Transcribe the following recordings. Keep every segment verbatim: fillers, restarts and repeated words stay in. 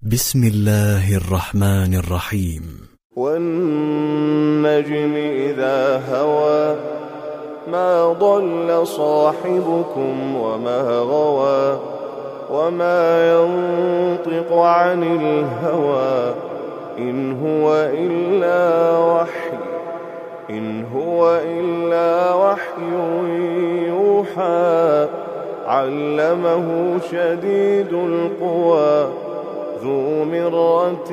بسم الله الرحمن الرحيم. والنجم إذا هوى ما ضل صاحبكم وما غوى وما ينطق عن الهوى إن هو إلا وحي إن هو إلا وحي يوحى علمه شديد القوى ذو مرة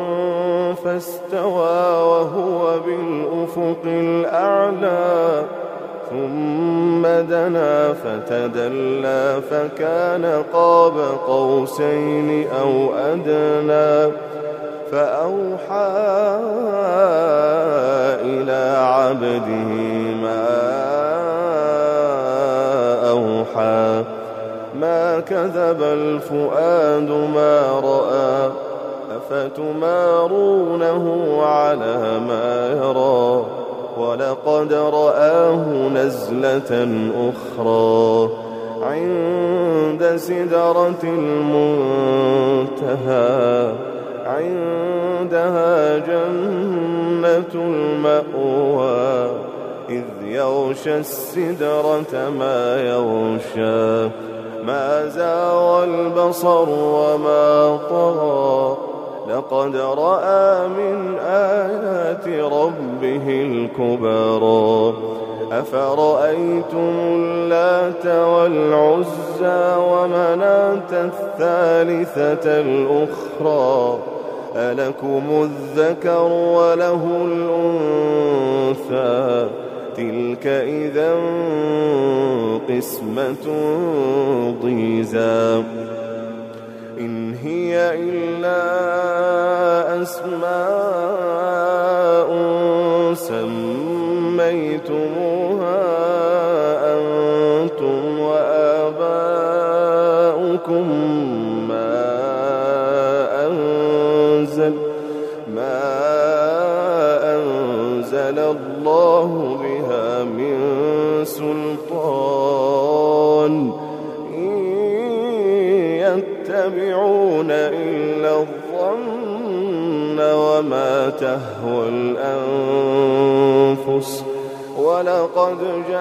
فاستوى وهو بالأفق الأعلى ثم دنا فتدلى فكان قاب قوسين أو أدنى فأوحى إلى عبده ما أوحى ما كذب الفؤاد ما رأى أفتمارونه على ما يرى ولقد رآه نزلة أخرى عند سدرة المنتهى عندها جنة المأوى إذ يغشى السدرة ما يغشى ما زاغ البصر وما طغى لقد رأى من آيات ربه الكبرى أفرأيتم اللات والعزى ومناة الثالثة الأخرى ألكم الذكر وله الأنثى تلك إذا قسمة ضيزى إن هي إلا أسماء سميتموها أنتم وآباؤكم ما أنزل ما أنزل الله بها من سلطان إن يتبعون إلا الظن وما تهوى الأنفس ولقد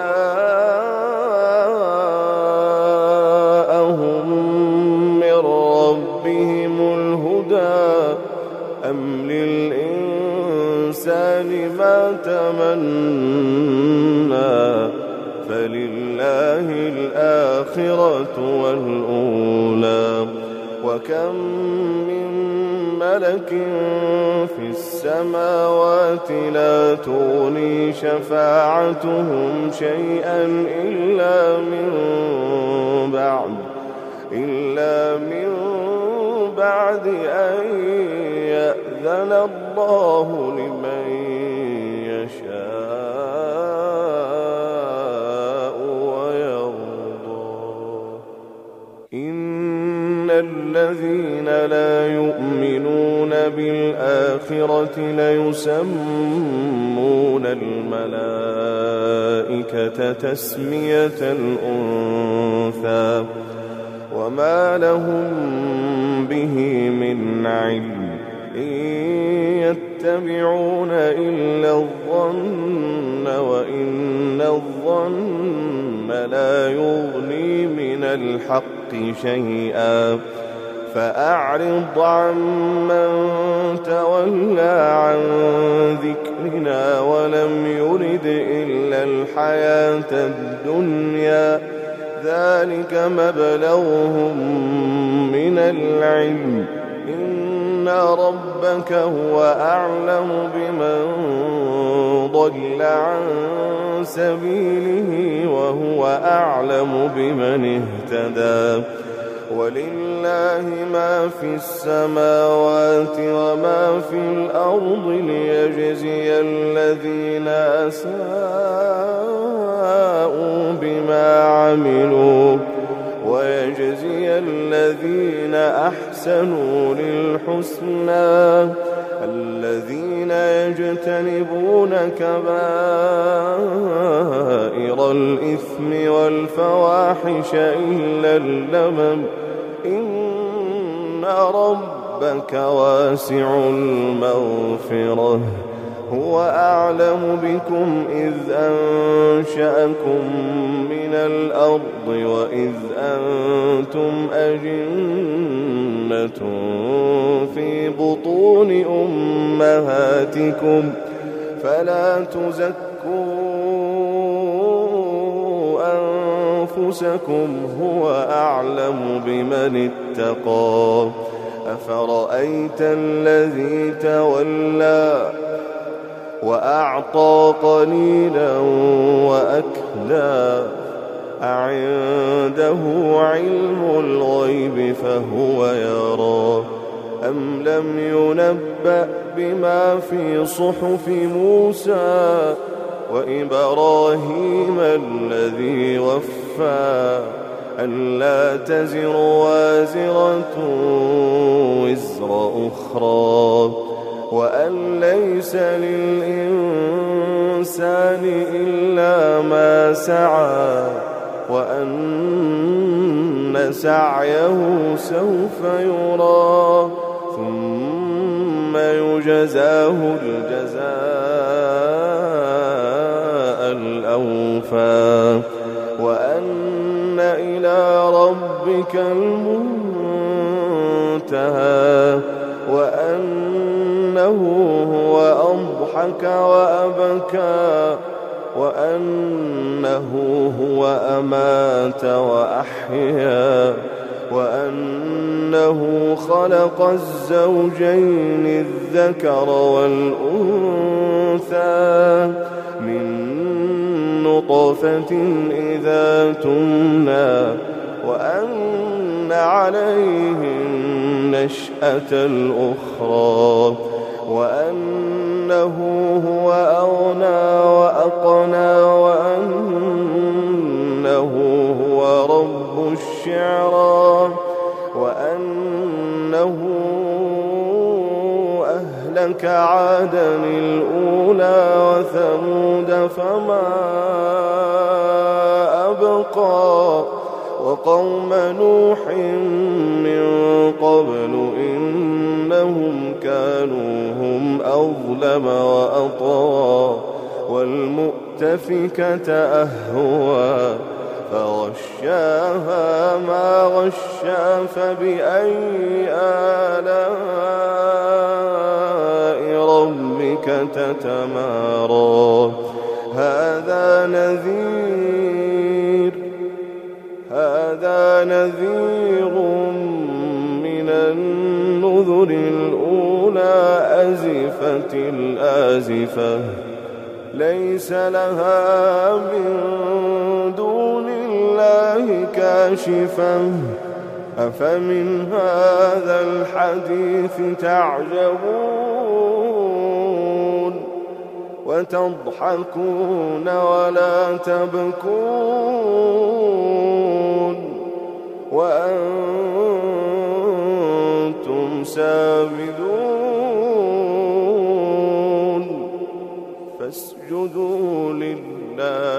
جاءهم من ربهم الهدى أم للإنسان ما تمنى فلله الآخرة والأولى وكم من ملك في السماوات لا تغني شفاعتهم شيئا إلا من بعد إلا من بعد أن يأذن الله لمن يشاء ويرضى إن الذين لا يؤمنون بالآخرة ليسمون الملائكة تسمية الأنثى وما لهم به من علم إن يتبعون إلا الظن وإن الظن لا يغني من الحق شيئا فأعرض عمن تولى عن ذكرنا ولم يرد إلا الحياة الدنيا ذلك مبلغهم من العلم إن ربك هو أعلم بمن ضل عن سبيله وهو أعلم بمن اهتدى ولله ما في السماوات وما في الأرض ليجزي الذين أساءوا بما عملوا ويجزي الذين أحسنوا للحسنى الذين يجتنبون كبائر الإثم والفواحش إلا اللمم إن رب ربك واسع المغفرة هو أعلم بكم إذ أنشأكم من الأرض وإذ أنتم أجنة في بطون أمهاتكم فلا تزكوا أنفسكم هو أعلم بمن اتقى أفرأيت الذي تولى وأعطى قليلا وأكدى أعنده علم الغيب فهو يرى أم لم ينبأ بما في صحف موسى وإبراهيم الذي وفى ألا تزر وازرة وزر أخرى وأن ليس للإنسان إلا ما سعى وأن سعيه سوف يرى ثم يجزاه الجزاء الأوفى وأن إلى ربك المنتهى وأنه هو أضحك وأبكى وأنه هو أمات وأحيا وأنه خلق الزوجين الذكر والأنثى من نطفة إذا تمنى وأن عليه النشأة الأخرى وأنه هو أغنى وأقنى وأنه هو رب الشعرى وأنه أهلك عادا الأولى وثمود فما أبقى وقوم نوح من قبل إنهم كانوا هم أظلم وأطغى والمؤتفكة أهوى فغشاها ما غشا فبأي آلاء ربك تتمارى هذا نذير هذا نذير من النذر الأولى أزفت الآزفة ليس لها من دون الله كاشفة أفمن هذا الحديث تعجبون وتضحكون ولا تبكون وأنتم سامدون فاسجدوا لله